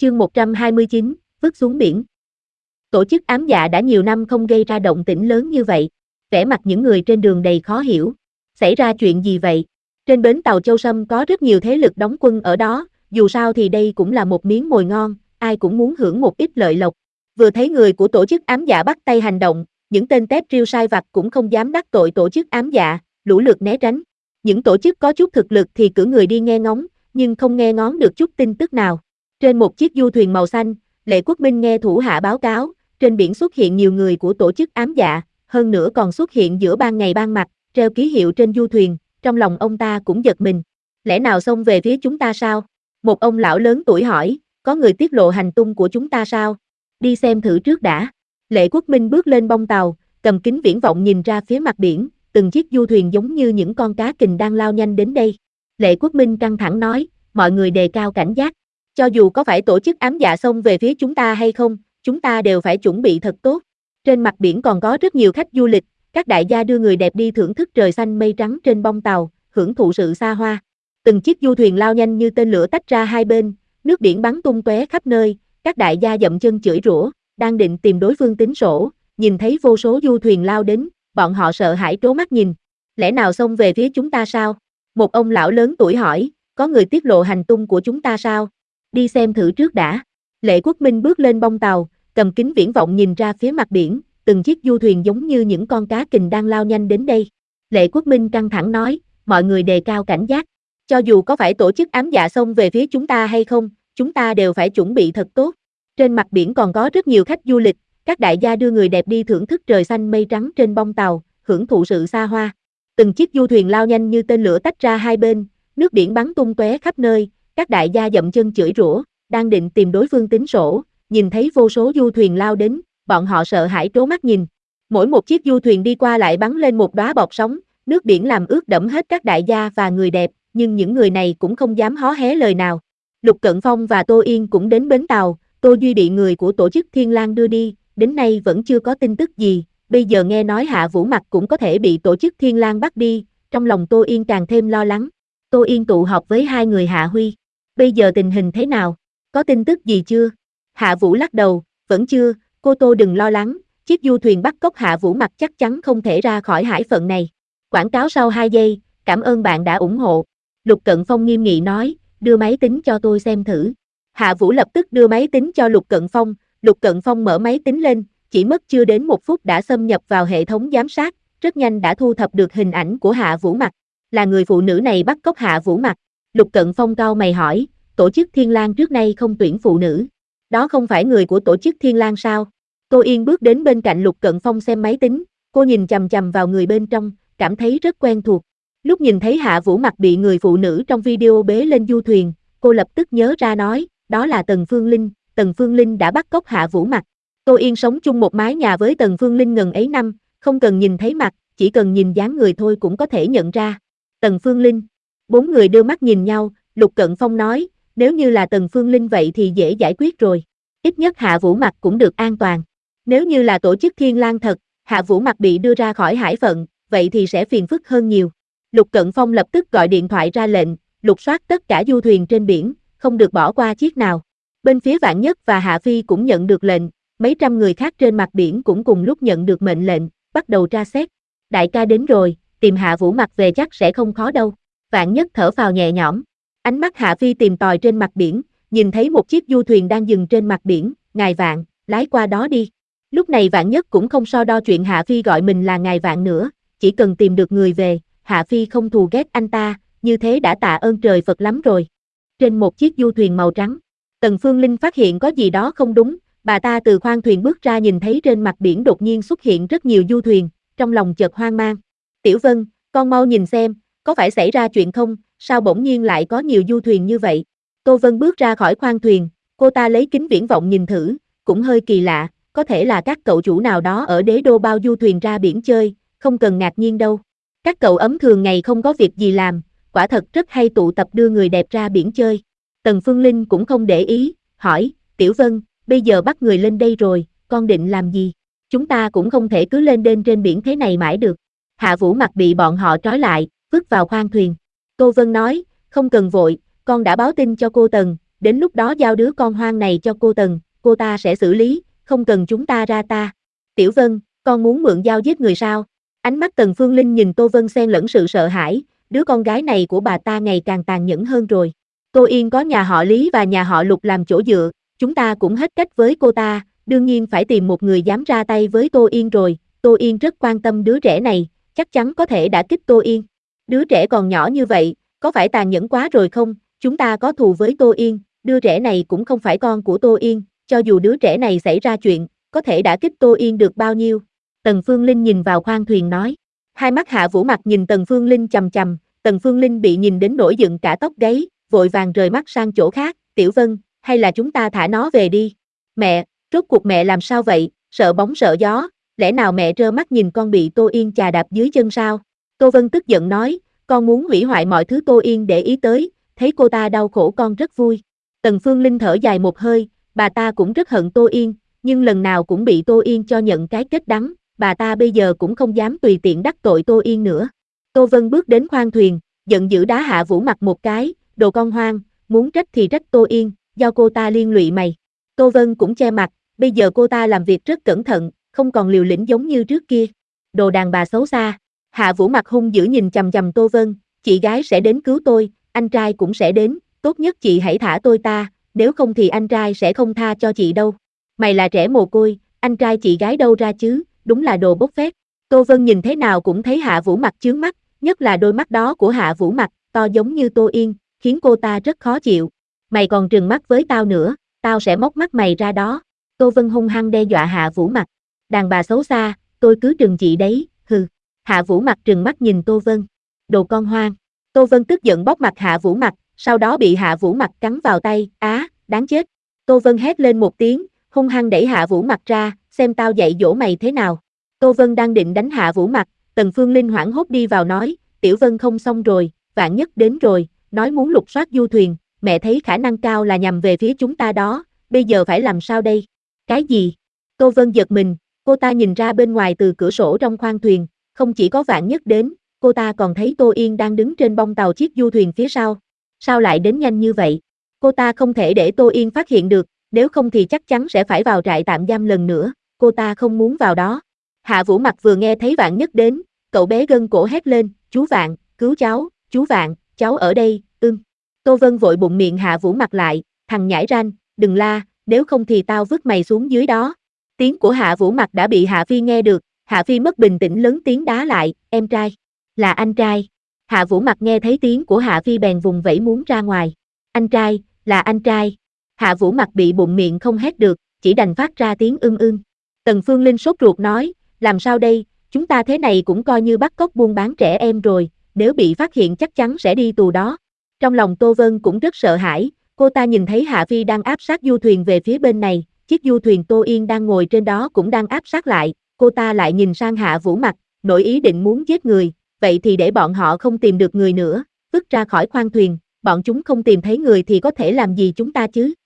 Chương 129, vứt xuống biển. Tổ chức ám dạ đã nhiều năm không gây ra động tĩnh lớn như vậy. Vẻ mặt những người trên đường đầy khó hiểu. Xảy ra chuyện gì vậy? Trên bến tàu Châu Sâm có rất nhiều thế lực đóng quân ở đó, dù sao thì đây cũng là một miếng mồi ngon, ai cũng muốn hưởng một ít lợi lộc. Vừa thấy người của tổ chức ám dạ bắt tay hành động, những tên tép riêu sai vặt cũng không dám đắc tội tổ chức ám dạ, lũ lượt né tránh. Những tổ chức có chút thực lực thì cử người đi nghe ngóng, nhưng không nghe ngóng được chút tin tức nào. Trên một chiếc du thuyền màu xanh, Lệ Quốc Minh nghe thủ hạ báo cáo, trên biển xuất hiện nhiều người của tổ chức ám dạ, hơn nữa còn xuất hiện giữa ban ngày ban mặt, treo ký hiệu trên du thuyền, trong lòng ông ta cũng giật mình. Lẽ nào xông về phía chúng ta sao? Một ông lão lớn tuổi hỏi, có người tiết lộ hành tung của chúng ta sao? Đi xem thử trước đã. Lệ Quốc Minh bước lên bông tàu, cầm kính viễn vọng nhìn ra phía mặt biển, từng chiếc du thuyền giống như những con cá kình đang lao nhanh đến đây. Lệ Quốc Minh căng thẳng nói, mọi người đề cao cảnh giác. Cho dù có phải tổ chức ám dạ xông về phía chúng ta hay không, chúng ta đều phải chuẩn bị thật tốt. Trên mặt biển còn có rất nhiều khách du lịch, các đại gia đưa người đẹp đi thưởng thức trời xanh mây trắng trên bông tàu, hưởng thụ sự xa hoa. Từng chiếc du thuyền lao nhanh như tên lửa tách ra hai bên, nước biển bắn tung tóe khắp nơi, các đại gia dậm chân chửi rủa, đang định tìm đối phương tính sổ, nhìn thấy vô số du thuyền lao đến, bọn họ sợ hãi trố mắt nhìn. Lẽ nào xông về phía chúng ta sao? Một ông lão lớn tuổi hỏi, có người tiết lộ hành tung của chúng ta sao? Đi xem thử trước đã. Lệ Quốc Minh bước lên bông tàu, cầm kính viễn vọng nhìn ra phía mặt biển, từng chiếc du thuyền giống như những con cá kình đang lao nhanh đến đây. Lệ Quốc Minh căng thẳng nói, mọi người đề cao cảnh giác. Cho dù có phải tổ chức ám dạ xông về phía chúng ta hay không, chúng ta đều phải chuẩn bị thật tốt. Trên mặt biển còn có rất nhiều khách du lịch, các đại gia đưa người đẹp đi thưởng thức trời xanh mây trắng trên bông tàu, hưởng thụ sự xa hoa. Từng chiếc du thuyền lao nhanh như tên lửa tách ra hai bên, nước biển bắn tung tóe khắp nơi, các đại gia dậm chân chửi rủa, đang định tìm đối phương tính sổ, nhìn thấy vô số du thuyền lao đến, bọn họ sợ hãi trố mắt nhìn. Mỗi một chiếc du thuyền đi qua lại bắn lên một đóa bọt sóng, nước biển làm ướt đẫm hết các đại gia và người đẹp, nhưng những người này cũng không dám hó hé lời nào. Lục Cận Phong và Tô Yên cũng đến bến tàu, Tô Duy bị người của tổ chức Thiên Lang đưa đi, đến nay vẫn chưa có tin tức gì, bây giờ nghe nói Hạ Vũ Mặc cũng có thể bị tổ chức Thiên Lang bắt đi, trong lòng Tô Yên càng thêm lo lắng. Tô Yên tụ họp với hai người Hạ Huy. Bây giờ tình hình thế nào? Có tin tức gì chưa? Hạ Vũ lắc đầu, vẫn chưa, cô Tô đừng lo lắng, chiếc du thuyền bắt cóc Hạ Vũ Mặc chắc chắn không thể ra khỏi hải phận này. Quảng cáo sau 2 giây, cảm ơn bạn đã ủng hộ. Lục Cận Phong nghiêm nghị nói, đưa máy tính cho tôi xem thử. Hạ Vũ lập tức đưa máy tính cho Lục Cận Phong mở máy tính lên, chỉ mất chưa đến 1 phút đã xâm nhập vào hệ thống giám sát, rất nhanh đã thu thập được hình ảnh của Hạ Vũ Mặc. Là người phụ nữ này bắt cóc Hạ Vũ Mặc. Lục Cận Phong cau mày hỏi, tổ chức Thiên Lang trước nay không tuyển phụ nữ. Đó không phải người của tổ chức Thiên Lang sao? Tô Yên bước đến bên cạnh Lục Cận Phong xem máy tính, cô nhìn chằm chằm vào người bên trong, cảm thấy rất quen thuộc. Lúc nhìn thấy Hạ Vũ Mặc bị người phụ nữ trong video bế lên du thuyền, cô lập tức nhớ ra nói, đó là Tần Phương Linh đã bắt cóc Hạ Vũ Mặc. Tô Yên sống chung một mái nhà với Tần Phương Linh ngần ấy năm, không cần nhìn thấy mặt, chỉ cần nhìn dáng người thôi cũng có thể nhận ra. Tần Phương Linh. 4 người đưa mắt nhìn nhau, Lục Cận Phong nói, nếu như là Tần Phương Linh vậy thì dễ giải quyết rồi. Ít nhất Hạ Vũ Mặc cũng được an toàn. Nếu như là tổ chức Thiên Lang thật, Hạ Vũ Mặc bị đưa ra khỏi hải phận, vậy thì sẽ phiền phức hơn nhiều. Lục Cận Phong lập tức gọi điện thoại ra lệnh, lục soát tất cả du thuyền trên biển, không được bỏ qua chiếc nào. Bên phía Vạn Nhất và Hạ Phi cũng nhận được lệnh, mấy trăm người khác trên mặt biển cũng cùng lúc nhận được mệnh lệnh, bắt đầu tra xét. Đại ca đến rồi, tìm Hạ Vũ Mặc về chắc sẽ không khó đâu. Vạn Nhất thở phào nhẹ nhõm. Ánh mắt Hạ Phi tìm tòi trên mặt biển, nhìn thấy một chiếc du thuyền đang dừng trên mặt biển, ngài Vạn, lái qua đó đi. Lúc này Vạn Nhất cũng không so đo chuyện Hạ Phi gọi mình là ngài Vạn nữa, chỉ cần tìm được người về, Hạ Phi không thù ghét anh ta, như thế đã tạ ơn trời Phật lắm rồi. Trên một chiếc du thuyền màu trắng, Tần Phương Linh phát hiện có gì đó không đúng, bà ta từ khoang thuyền bước ra nhìn thấy trên mặt biển đột nhiên xuất hiện rất nhiều du thuyền, trong lòng chợt hoang mang. Tiểu Vân, con mau nhìn xem, có phải xảy ra chuyện không, sao bỗng nhiên lại có nhiều du thuyền như vậy? Tô Vân bước ra khỏi khoang thuyền, cô ta lấy kính viễn vọng nhìn thử, cũng hơi kỳ lạ, có thể là các cậu chủ nào đó ở đế đô bao du thuyền ra biển chơi, không cần ngạc nhiên đâu. Các cậu ấm thường ngày không có việc gì làm, quả thật rất hay tụ tập đưa người đẹp ra biển chơi. Tần Phương Linh cũng không để ý, hỏi, Tiểu Vân, bây giờ bắt người lên đây rồi, con định làm gì? Chúng ta cũng không thể cứ lên đên trên biển thế này mãi được. Hạ Vũ Mặc bị bọn họ trói lại, vứt vào khoang thuyền. Tô Vân nói, không cần vội, con đã báo tin cho cô Tần, đến lúc đó giao đứa con hoang này cho cô Tần, cô ta sẽ xử lý, không cần chúng ta ra ta. Tiểu Vân, con muốn mượn dao giết người sao? Ánh mắt Tần Phương Linh nhìn Tô Vân xen lẫn sự sợ hãi, đứa con gái này của bà ta ngày càng tàn nhẫn hơn rồi. Tô Yên có nhà họ Lý và nhà họ Lục làm chỗ dựa, chúng ta cũng hết cách với cô ta, đương nhiên phải tìm một người dám ra tay với Tô Yên rồi. Tô Yên rất quan tâm đứa trẻ này, chắc chắn có thể đả kích Tô Yên. Đứa trẻ còn nhỏ như vậy, có phải tàn nhẫn quá rồi không? Chúng ta có thù với Tô Yên, đứa trẻ này cũng không phải con của Tô Yên, cho dù đứa trẻ này xảy ra chuyện, có thể đả kích Tô Yên được bao nhiêu? Tần Phương Linh nhìn vào khoang thuyền nói. Hai mắt Hạ Vũ Mặc nhìn Tần Phương Linh chằm chằm, Tần Phương Linh bị nhìn đến nổi dựng cả tóc gáy, vội vàng rời mắt sang chỗ khác. Tiểu Vân, hay là chúng ta thả nó về đi? Mẹ, rốt cuộc mẹ làm sao vậy? Sợ bóng sợ gió, lẽ nào mẹ trơ mắt nhìn con bị Tô Yên chà đạp dưới chân sao? Tô Vân tức giận nói, con muốn hủy hoại mọi thứ Tô Yên để ý tới, thấy cô ta đau khổ con rất vui. Tần Phương Linh thở dài một hơi, bà ta cũng rất hận Tô Yên, nhưng lần nào cũng bị Tô Yên cho nhận cái kết đắng, bà ta bây giờ cũng không dám tùy tiện đắc tội Tô Yên nữa. Tô Vân bước đến khoang thuyền, giận dữ đá Hạ Vũ Mặc một cái, đồ con hoang, muốn trách thì trách Tô Yên, do cô ta liên lụy mày. Tô Vân cũng che mặt, bây giờ cô ta làm việc rất cẩn thận, không còn liều lĩnh giống như trước kia. Đồ đàn bà xấu xa. Hạ Vũ Mặc hung dữ nhìn chằm chằm Tô Vân, chị gái sẽ đến cứu tôi, anh trai cũng sẽ đến, tốt nhất chị hãy thả tôi ta, nếu không thì anh trai sẽ không tha cho chị đâu. Mày là trẻ mồ côi, anh trai chị gái đâu ra chứ, đúng là đồ bốc phét. Tô Vân nhìn thế nào cũng thấy Hạ Vũ Mặc chướng mắt, nhất là đôi mắt đó của Hạ Vũ Mặc, to giống như Tô Yên, khiến cô ta rất khó chịu. Mày còn trừng mắt với tao nữa, tao sẽ móc mắt mày ra đó. Tô Vân hung hăng đe dọa Hạ Vũ Mặc. Đàn bà xấu xa, tôi cứ trừng trị đấy, hừ. Hạ Vũ Mặc trừng mắt nhìn Tô Vân. Đồ con hoang. Tô Vân tức giận bóp mặt Hạ Vũ Mặc, sau đó bị Hạ Vũ Mặc cắn vào tay, đáng chết. Tô Vân hét lên một tiếng, hung hăng đẩy Hạ Vũ Mặc ra, xem tao dạy dỗ mày thế nào. Tô Vân đang định đánh Hạ Vũ Mặc, Tần Phương Linh hoảng hốt đi vào nói, Tiểu Vân không xong rồi, Vạn Nhất đến rồi, nói muốn lục soát du thuyền, mẹ thấy khả năng cao là nhằm về phía chúng ta đó, bây giờ phải làm sao đây? Cái gì? Tô Vân giật mình, cô ta nhìn ra bên ngoài từ cửa sổ trong khoang thuyền, không chỉ có Vạn Nhất đến, cô ta còn thấy Tô Yên đang đứng trên bông tàu chiếc du thuyền phía sau. Sao lại đến nhanh như vậy? Cô ta không thể để Tô Yên phát hiện được, nếu không thì chắc chắn sẽ phải vào trại tạm giam lần nữa, cô ta không muốn vào đó. Hạ Vũ Mặc vừa nghe thấy Vạn Nhất đến, cậu bé gân cổ hét lên, chú Vạn, cứu cháu, chú Vạn, cháu ở đây, Tô Vân vội bụng miệng Hạ Vũ Mặc lại, thằng nhãi ranh, đừng la, nếu không thì tao vứt mày xuống dưới đó. Tiếng của Hạ Vũ Mặc đã bị Hạ Phi nghe được, Hạ Phi mất bình tĩnh lớn tiếng đá lại, em trai, là anh trai. Hạ Vũ Mặc nghe thấy tiếng của Hạ Phi bèn vùng vẫy muốn ra ngoài. Anh trai, là anh trai. Hạ Vũ Mặc bị bụng miệng không hét được, chỉ đành phát ra tiếng ưng. Tần Phương Linh sốt ruột nói, làm sao đây, chúng ta thế này cũng coi như bắt cóc buôn bán trẻ em rồi, nếu bị phát hiện chắc chắn sẽ đi tù đó. Trong lòng Tô Vân cũng rất sợ hãi, cô ta nhìn thấy Hạ Phi đang áp sát du thuyền về phía bên này, chiếc du thuyền Tô Yên đang ngồi trên đó cũng đang áp sát lại, cô ta lại nhìn sang Hạ Vũ Mặc, nổi ý định muốn giết người, vậy thì để bọn họ không tìm được người nữa, vứt ra khỏi khoang thuyền, bọn chúng không tìm thấy người thì có thể làm gì chúng ta chứ?